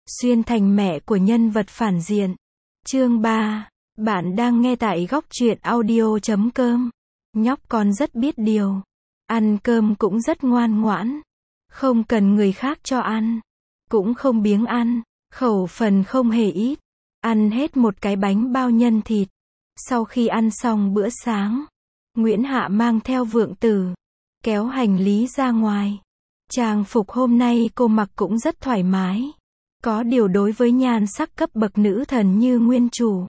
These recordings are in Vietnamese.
Xuyên thành mẹ của nhân vật phản diện. Chương 3. Bạn đang nghe tại góc truyện audio.com. Nhóc con rất biết điều. Ăn cơm cũng rất ngoan ngoãn. Không cần người khác cho ăn. Cũng không biếng ăn. Khẩu phần không hề ít. Ăn hết một cái bánh bao nhân thịt. Sau khi ăn xong bữa sáng, Nguyễn Hạ mang theo Vượng Tử, kéo hành lý ra ngoài. Trang phục hôm nay cô mặc cũng rất thoải mái. Có điều đối với nhan sắc cấp bậc nữ thần như nguyên chủ.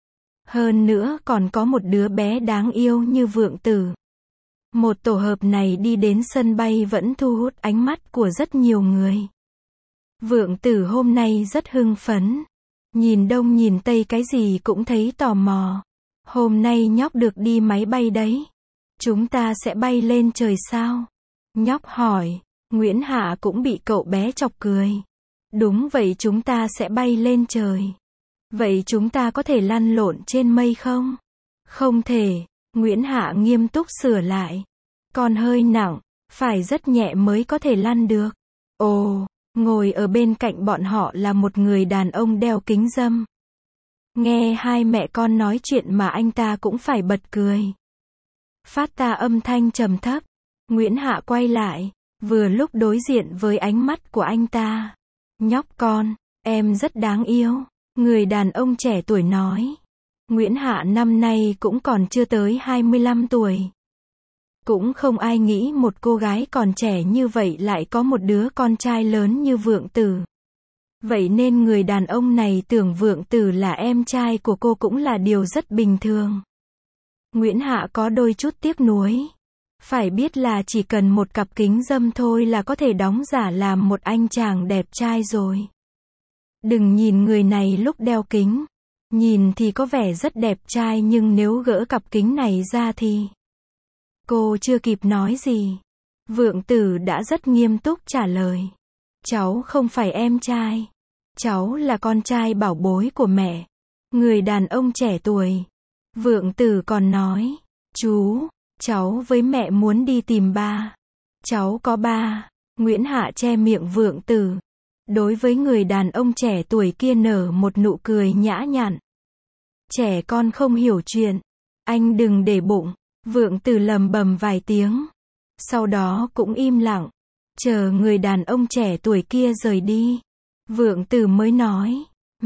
Hơn nữa còn có một đứa bé đáng yêu như Vượng Tử. Một tổ hợp này đi đến sân bay vẫn thu hút ánh mắt của rất nhiều người. Vượng Tử hôm nay rất hưng phấn. Nhìn đông nhìn tây cái gì cũng thấy tò mò. Hôm nay nhóc được đi máy bay đấy. Chúng ta sẽ bay lên trời sao? Nhóc hỏi. Nguyễn Hạ cũng bị cậu bé chọc cười. Đúng vậy, chúng ta sẽ bay lên trời. Vậy chúng ta có thể lăn lộn trên mây không? Không thể. Nguyễn Hạ nghiêm túc sửa lại. Con hơi nặng, phải rất nhẹ mới có thể lăn được. Ồ, ngồi ở bên cạnh bọn họ là một người đàn ông đeo kính râm. Nghe hai mẹ con nói chuyện mà anh ta cũng phải bật cười. Phát ra âm thanh trầm thấp. Nguyễn Hạ quay lại, vừa lúc đối diện với ánh mắt của anh ta. Nhóc con, em rất đáng yêu. Người đàn ông trẻ tuổi nói. Nguyễn Hạ năm nay cũng còn chưa tới 25 tuổi. Cũng không ai nghĩ một cô gái còn trẻ như vậy lại có một đứa con trai lớn như Vượng Tử. Vậy nên người đàn ông này tưởng Vượng Tử là em trai của cô cũng là điều rất bình thường. Nguyễn Hạ có đôi chút tiếc nuối. Phải biết là chỉ cần một cặp kính râm thôi là có thể đóng giả làm một anh chàng đẹp trai rồi. Đừng nhìn người này lúc đeo kính. Nhìn thì có vẻ rất đẹp trai nhưng nếu gỡ cặp kính này ra thì... Cô chưa kịp nói gì. Vượng Tử đã rất nghiêm túc trả lời. Cháu không phải em trai. Cháu là con trai bảo bối của mẹ. Người đàn ông trẻ tuổi. Vượng Tử còn nói. Chú, cháu với mẹ muốn đi tìm ba. Cháu có ba. Nguyễn Hạ che miệng Vượng Tử. Đối với người đàn ông trẻ tuổi kia nở một nụ cười nhã nhặn. Trẻ con không hiểu chuyện. Anh đừng để bụng. Vượng Tử lầm bầm vài tiếng. Sau đó cũng im lặng. Chờ người đàn ông trẻ tuổi kia rời đi. Vượng Tử mới nói.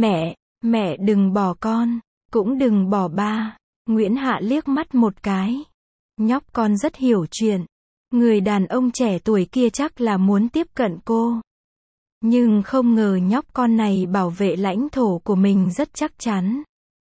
Mẹ đừng bỏ con. Cũng đừng bỏ ba. Nguyễn Hạ liếc mắt một cái. Nhóc con rất hiểu chuyện. Người đàn ông trẻ tuổi kia chắc là muốn tiếp cận cô. Nhưng không ngờ nhóc con này bảo vệ lãnh thổ của mình rất chắc chắn.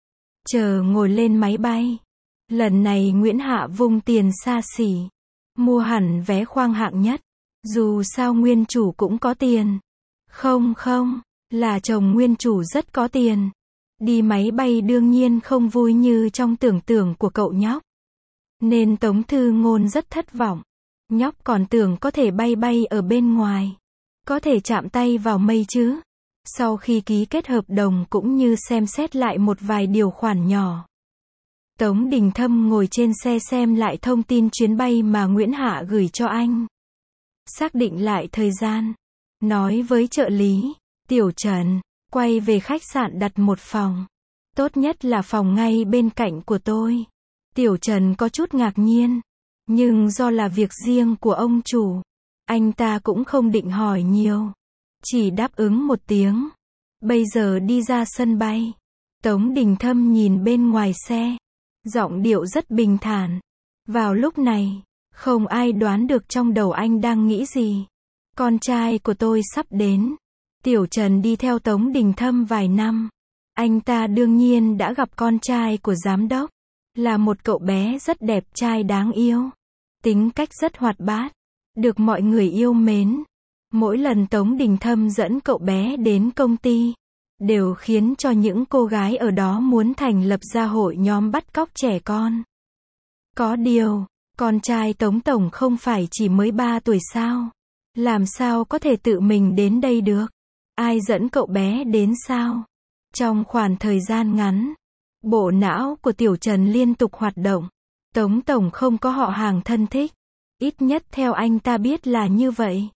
Chờ ngồi lên máy bay. Lần này Nguyễn Hạ vung tiền xa xỉ. Mua hẳn vé khoang hạng nhất. Dù sao nguyên chủ cũng có tiền. Không, là chồng nguyên chủ rất có tiền. Đi máy bay đương nhiên không vui như trong tưởng tượng của cậu nhóc. Nên Tống Thư Ngôn rất thất vọng. Nhóc còn tưởng có thể bay ở bên ngoài. Có thể chạm tay vào mây chứ. Sau khi ký kết hợp đồng cũng như xem xét lại một vài điều khoản nhỏ. Tống Đình Thâm ngồi trên xe xem lại thông tin chuyến bay mà Nguyễn Hạ gửi cho anh. Xác định lại thời gian. Nói với trợ lý, Tiểu Trần, quay về khách sạn đặt một phòng. Tốt nhất là phòng ngay bên cạnh của tôi. Tiểu Trần có chút ngạc nhiên. Nhưng do là việc riêng của ông chủ, anh ta cũng không định hỏi nhiều. Chỉ đáp ứng một tiếng. Bây giờ đi ra sân bay. Tống Đình Thâm nhìn bên ngoài xe. Giọng điệu rất bình thản. Vào lúc này, không ai đoán được trong đầu anh đang nghĩ gì. Con trai của tôi sắp đến. Tiểu Trần đi theo Tống Đình Thâm vài năm. Anh ta đương nhiên đã gặp con trai của giám đốc. Là một cậu bé rất đẹp trai đáng yêu. Tính cách rất hoạt bát. Được mọi người yêu mến. Mỗi lần Tống Đình Thâm dẫn cậu bé đến công ty, đều khiến cho những cô gái ở đó muốn thành lập ra hội nhóm bắt cóc trẻ con. Có điều, con trai Tống Tổng không phải chỉ mới 3 tuổi sao? Làm sao có thể tự mình đến đây được? Ai dẫn cậu bé đến sao? Trong khoảng thời gian ngắn, bộ não của Tiểu Trần liên tục hoạt động. Tống Tổng không có họ hàng thân thích. Ít nhất theo anh ta biết là như vậy.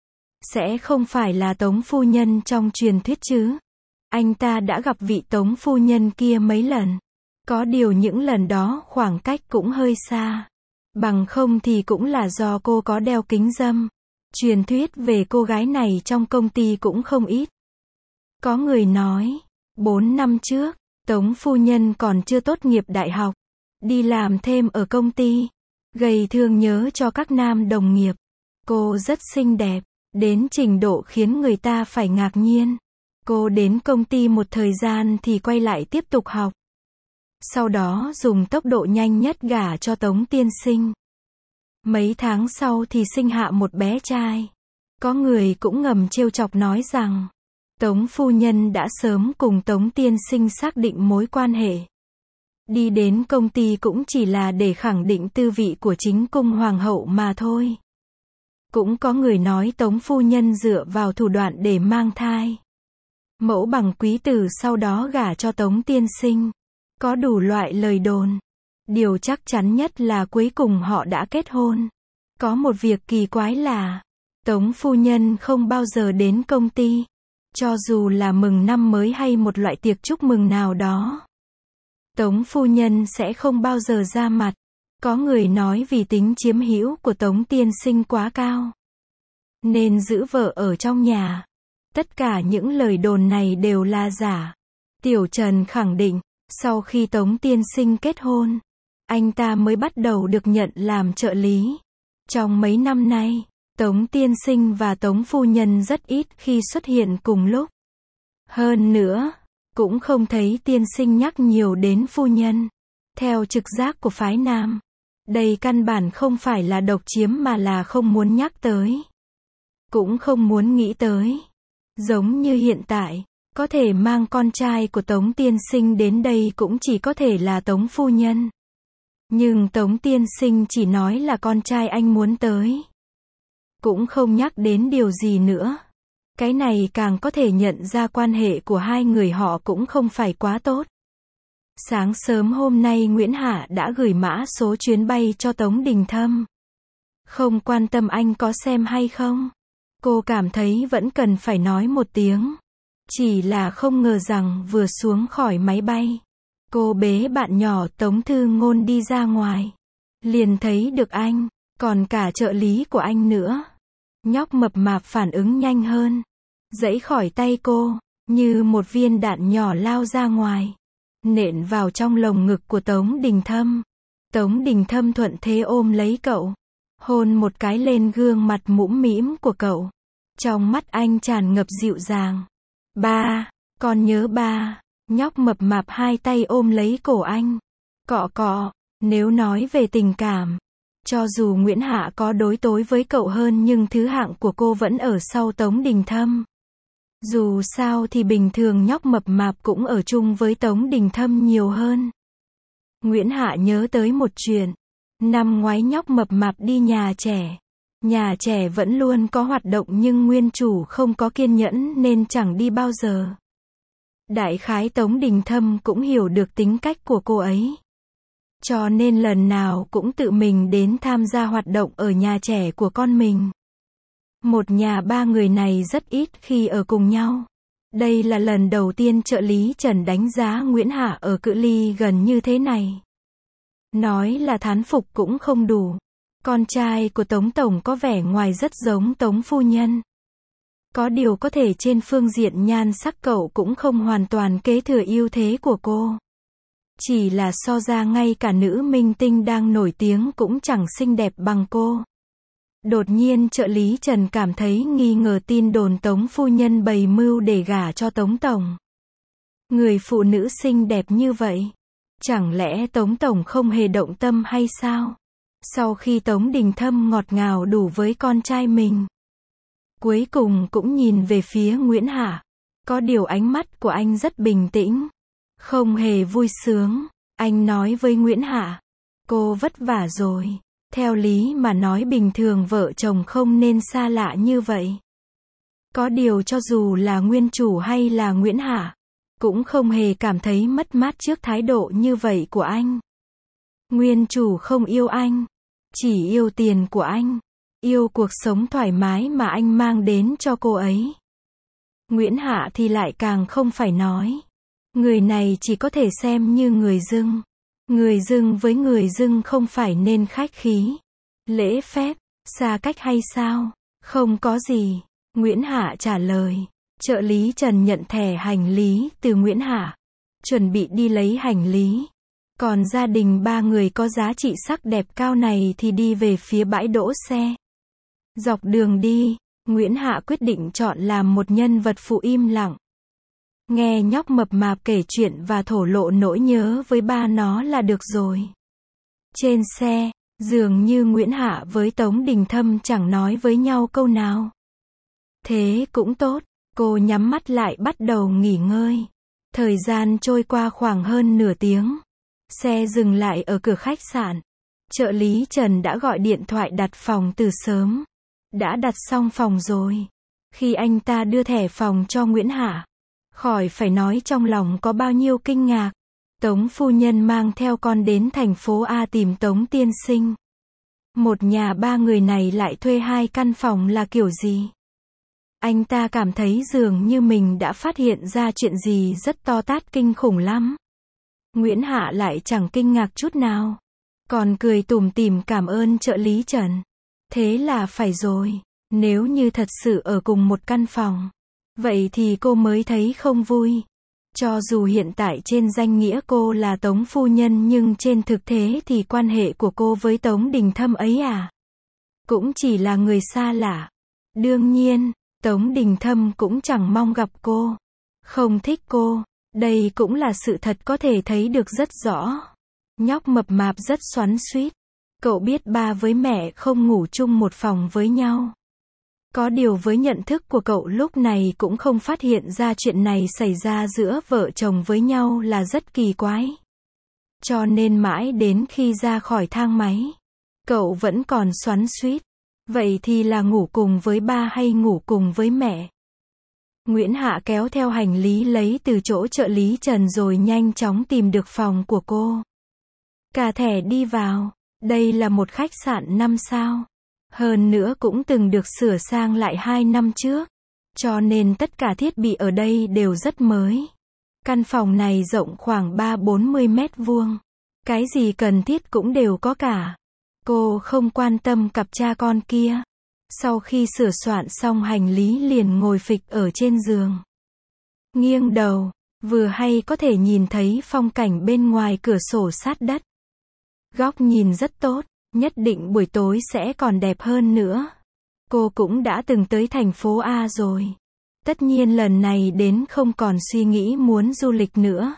Sẽ không phải là Tống phu nhân trong truyền thuyết chứ? Anh ta đã gặp vị Tống phu nhân kia mấy lần. Có điều những lần đó khoảng cách cũng hơi xa. Bằng không thì cũng là do cô có đeo kính râm. Truyền thuyết về cô gái này trong công ty cũng không ít. Có người nói, 4 năm trước, Tống phu nhân còn chưa tốt nghiệp đại học. Đi làm thêm ở công ty. Gây thương nhớ cho các nam đồng nghiệp. Cô rất xinh đẹp, đến trình độ khiến người ta phải ngạc nhiên. Cô đến công ty một thời gian thì quay lại tiếp tục học. Sau đó dùng tốc độ nhanh nhất gả cho Tống tiên sinh. Mấy tháng sau thì sinh hạ một bé trai. Có người cũng ngầm trêu chọc nói rằng, Tống phu nhân đã sớm cùng Tống tiên sinh xác định mối quan hệ. Đi đến công ty cũng chỉ là để khẳng định tư vị của chính cung hoàng hậu mà thôi. Cũng có người nói Tống phu nhân dựa vào thủ đoạn để mang thai. Mẫu bằng quý tử sau đó gả cho Tống tiên sinh. Có đủ loại lời đồn. Điều chắc chắn nhất là cuối cùng họ đã kết hôn. Có một việc kỳ quái là, Tống phu nhân không bao giờ đến công ty. Cho dù là mừng năm mới hay một loại tiệc chúc mừng nào đó. Tống phu nhân sẽ không bao giờ ra mặt. Có người nói vì tính chiếm hữu của Tống tiên sinh quá cao. Nên giữ vợ ở trong nhà. Tất cả những lời đồn này đều là giả. Tiểu Trần khẳng định, sau khi Tống tiên sinh kết hôn, anh ta mới bắt đầu được nhận làm trợ lý. Trong mấy năm nay, Tống tiên sinh và Tống phu nhân rất ít khi xuất hiện cùng lúc. Hơn nữa, cũng không thấy tiên sinh nhắc nhiều đến phu nhân. Theo trực giác của phái nam, đây căn bản không phải là độc chiếm mà là không muốn nhắc tới. Cũng không muốn nghĩ tới. Giống như hiện tại, có thể mang con trai của Tống tiên sinh đến đây cũng chỉ có thể là Tống phu nhân. Nhưng Tống tiên sinh chỉ nói là con trai anh muốn tới. Cũng không nhắc đến điều gì nữa. Cái này càng có thể nhận ra quan hệ của hai người họ cũng không phải quá tốt. Sáng sớm hôm nay Nguyễn Hạ đã gửi mã số chuyến bay cho Tống Đình Thâm. Không quan tâm anh có xem hay không. Cô cảm thấy vẫn cần phải nói một tiếng. Chỉ là không ngờ rằng vừa xuống khỏi máy bay, cô bế bạn nhỏ Tống Thư Ngôn đi ra ngoài. Liền thấy được anh, còn cả trợ lý của anh nữa. Nhóc mập mạp phản ứng nhanh hơn. Giãy khỏi tay cô, như một viên đạn nhỏ lao ra ngoài. Nện vào trong lồng ngực của Tống Đình Thâm. Tống Đình Thâm thuận thế ôm lấy cậu. Hôn một cái lên gương mặt mũm mĩm của cậu. Trong mắt anh tràn ngập dịu dàng. Ba, con nhớ ba. Nhóc mập mạp hai tay ôm lấy cổ anh. Cọ cọ, nếu nói về tình cảm. Cho dù Nguyễn Hạ có đối tối với cậu hơn nhưng thứ hạng của cô vẫn ở sau Tống Đình Thâm. Dù sao thì bình thường nhóc mập mạp cũng ở chung với Tống Đình Thâm nhiều hơn. Nguyễn Hạ nhớ tới một chuyện. Năm ngoái nhóc mập mạp đi nhà trẻ. Nhà trẻ vẫn luôn có hoạt động nhưng nguyên chủ không có kiên nhẫn nên chẳng đi bao giờ. Đại khái Tống Đình Thâm cũng hiểu được tính cách của cô ấy. Cho nên lần nào cũng tự mình đến tham gia hoạt động ở nhà trẻ của con mình. Một nhà ba người này rất ít khi ở cùng nhau. Đây là lần đầu tiên trợ lý Trần đánh giá Nguyễn Hạ ở cự ly gần như thế này. Nói là thán phục cũng không đủ. Con trai của Tống Tổng có vẻ ngoài rất giống Tống phu nhân. Có điều có thể trên phương diện nhan sắc cậu cũng không hoàn toàn kế thừa ưu thế của cô. Chỉ là so ra ngay cả nữ minh tinh đang nổi tiếng cũng chẳng xinh đẹp bằng cô. Đột nhiên trợ lý Trần cảm thấy nghi ngờ tin đồn Tống phu nhân bày mưu để gả cho Tống Tổng. Người phụ nữ xinh đẹp như vậy. Chẳng lẽ Tống Tổng không hề động tâm hay sao? Sau khi Tống Đình Thâm ngọt ngào đủ với con trai mình. Cuối cùng cũng nhìn về phía Nguyễn Hạ. Có điều ánh mắt của anh rất bình tĩnh. Không hề vui sướng. Anh nói với Nguyễn Hạ. Cô vất vả rồi. Theo lý mà nói bình thường vợ chồng không nên xa lạ như vậy. Có điều cho dù là nguyên chủ hay là Nguyễn Hạ, cũng không hề cảm thấy mất mát trước thái độ như vậy của anh. Nguyên chủ không yêu anh, chỉ yêu tiền của anh. Yêu cuộc sống thoải mái mà anh mang đến cho cô ấy. Nguyễn Hạ thì lại càng không phải nói. Người này chỉ có thể xem như người dưng. Người dưng với người dưng không phải nên khách khí, lễ phép, xa cách hay sao? Không có gì. Nguyễn Hạ trả lời. Trợ lý Trần nhận thẻ hành lý từ Nguyễn Hạ, chuẩn bị đi lấy hành lý. Còn gia đình ba người có giá trị sắc đẹp cao này thì đi về phía bãi đỗ xe. Dọc đường đi, Nguyễn Hạ quyết định chọn làm một nhân vật phụ im lặng. Nghe nhóc mập mạp kể chuyện và thổ lộ nỗi nhớ với ba nó là được rồi. Trên xe, dường như Nguyễn Hạ với Tống Đình Thâm chẳng nói với nhau câu nào. Thế cũng tốt, cô nhắm mắt lại bắt đầu nghỉ ngơi. Thời gian trôi qua khoảng hơn nửa tiếng. Xe dừng lại ở cửa khách sạn. Trợ lý Trần đã gọi điện thoại đặt phòng từ sớm. Đã đặt xong phòng rồi. Khi anh ta đưa thẻ phòng cho Nguyễn Hạ, khỏi phải nói trong lòng có bao nhiêu kinh ngạc. Tống phu nhân mang theo con đến thành phố A tìm Tống tiên sinh. Một nhà ba người này lại thuê 2 căn phòng là kiểu gì? Anh ta cảm thấy dường như mình đã phát hiện ra chuyện gì rất to tát kinh khủng lắm. Nguyễn Hạ lại chẳng kinh ngạc chút nào. Còn cười tủm tỉm cảm ơn trợ lý Trần. Thế là phải rồi. Nếu như thật sự ở cùng một căn phòng, vậy thì cô mới thấy không vui. Cho dù hiện tại trên danh nghĩa cô là Tống phu nhân nhưng trên thực tế thì quan hệ của cô với Tống Đình Thâm ấy cũng chỉ là người xa lạ. Đương nhiên, Tống Đình Thâm cũng chẳng mong gặp cô, không thích cô. Đây cũng là sự thật có thể thấy được rất rõ. Nhóc mập mạp rất xoắn xuýt. Cậu biết ba với mẹ không ngủ chung một phòng với nhau. Có điều với nhận thức của cậu lúc này cũng không phát hiện ra chuyện này xảy ra giữa vợ chồng với nhau là rất kỳ quái. Cho nên mãi đến khi ra khỏi thang máy, cậu vẫn còn xoắn xuýt. Vậy thì là ngủ cùng với ba hay ngủ cùng với mẹ? Nguyễn Hạ kéo theo hành lý lấy từ chỗ trợ lý Trần rồi nhanh chóng tìm được phòng của cô. Cả thẻ đi vào. Đây là một khách sạn 5 sao. Hơn nữa cũng từng được sửa sang lại 2 năm trước. Cho nên tất cả thiết bị ở đây đều rất mới. Căn phòng này rộng khoảng 3-40 mét vuông. Cái gì cần thiết cũng đều có cả. Cô không quan tâm cặp cha con kia. Sau khi sửa soạn xong hành lý liền ngồi phịch ở trên giường. Nghiêng đầu, vừa hay có thể nhìn thấy phong cảnh bên ngoài cửa sổ sát đất. Góc nhìn rất tốt, nhất định buổi tối sẽ còn đẹp hơn nữa. Cô cũng đã từng tới thành phố A rồi. Tất nhiên lần này đến không còn suy nghĩ muốn du lịch nữa.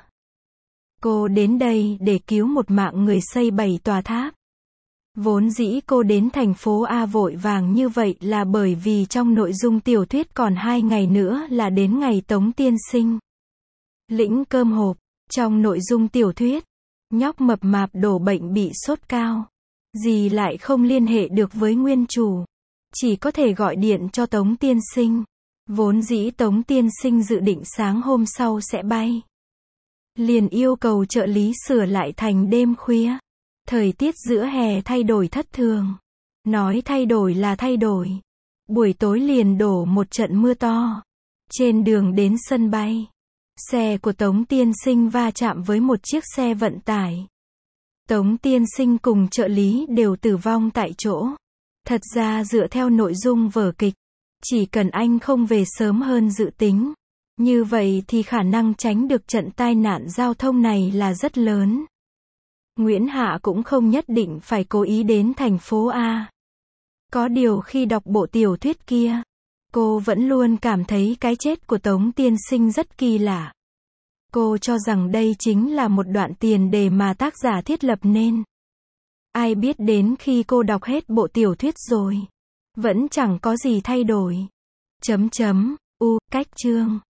Cô đến đây để cứu một mạng người xây 7 tòa tháp. Vốn dĩ cô đến thành phố A vội vàng như vậy là bởi vì trong nội dung tiểu thuyết còn 2 ngày nữa là đến ngày Tống tiên sinh lĩnh cơm hộp. Trong nội dung tiểu thuyết, nhóc mập mạp đổ bệnh bị sốt cao. Dì lại không liên hệ được với nguyên chủ. Chỉ có thể gọi điện cho Tống tiên sinh. Vốn dĩ Tống tiên sinh dự định sáng hôm sau sẽ bay. Liền yêu cầu trợ lý sửa lại thành đêm khuya. Thời tiết giữa hè thay đổi thất thường. Nói thay đổi là thay đổi. Buổi tối liền đổ một trận mưa to. Trên đường đến sân bay, xe của Tống tiên sinh va chạm với một chiếc xe vận tải. Tống tiên sinh cùng trợ lý đều tử vong tại chỗ. Thật ra dựa theo nội dung vở kịch, chỉ cần anh không về sớm hơn dự tính, như vậy thì khả năng tránh được trận tai nạn giao thông này là rất lớn. Nguyễn Hạ cũng không nhất định phải cố ý đến thành phố A. Có điều khi đọc bộ tiểu thuyết kia, cô vẫn luôn cảm thấy cái chết của Tống tiên sinh rất kỳ lạ. Cô cho rằng đây chính là một đoạn tiền đề mà tác giả thiết lập nên. Ai biết đến khi cô đọc hết bộ tiểu thuyết rồi, vẫn chẳng có gì thay đổi. Cách chương